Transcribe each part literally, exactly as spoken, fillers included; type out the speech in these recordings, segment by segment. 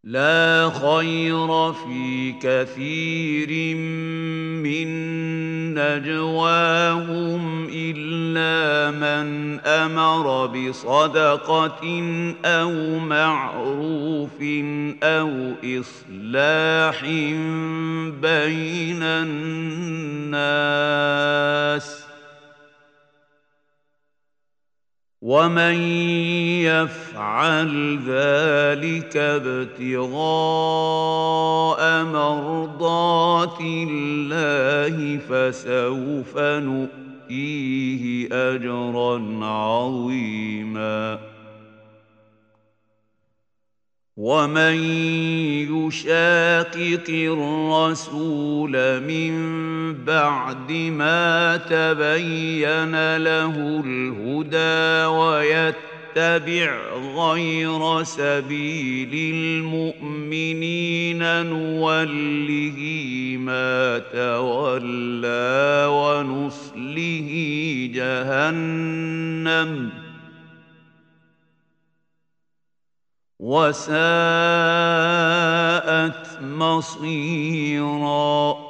لا خير في كثير من نجواهم إلا من أمر بصدقة أو معروف أو إصلاح بين الناس ومن يفعل ذلك ابتغاء مرضات الله فسوف نؤتيه أجرا عظيما ومن يشاقق الرسول من بعد ما تبين له الهدى ويتبع غير سبيل المؤمنين نوله ما تولى ونصله جهنم وساءت مصيرا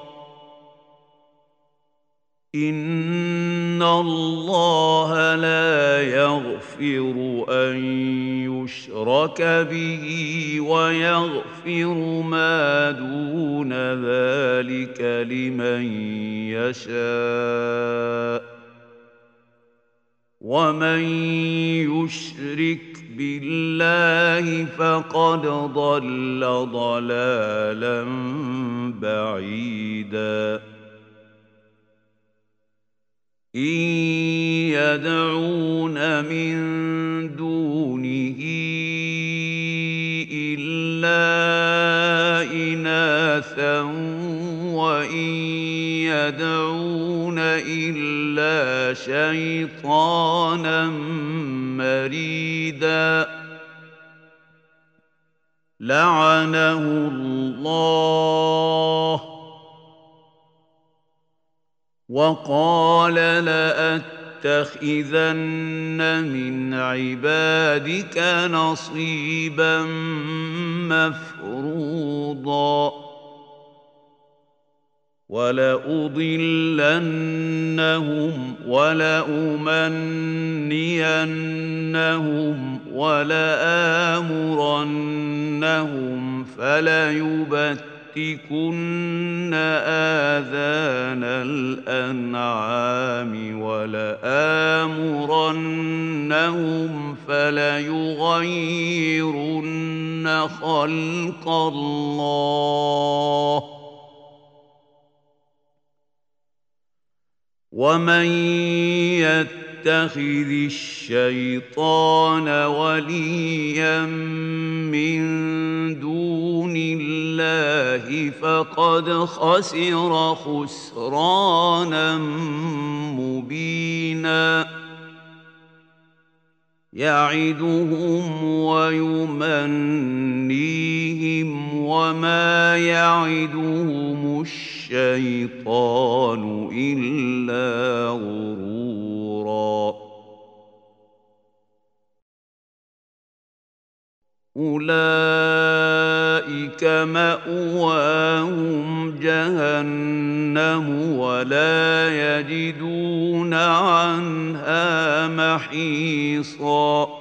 إن الله لا يغفر أن يشرك به ويغفر ما دون ذلك لمن يشاء ومن يشرك بالله فقد ضل ضلالا بعيدا إن يدعون من دونه إلا إناثا وإن يدعون إلا شيطانا مريدا لعنه الله وقال لأتخذن من عبادك نصيبا مفروضا ولأضلنهم ولأمنينهم ولآمرنهم فليبتكن آذان الأنعام ولآمرنهم فليغيرن خلق الله ومن يتخذ الشيطان وليا من دون الله فقد خسر خسرانا مبينا يعدهم ويمنيهم وما يعدهم الشيطان إلا غرورا أولئك مأواهم جهنم ولا يجدون عنها محيصا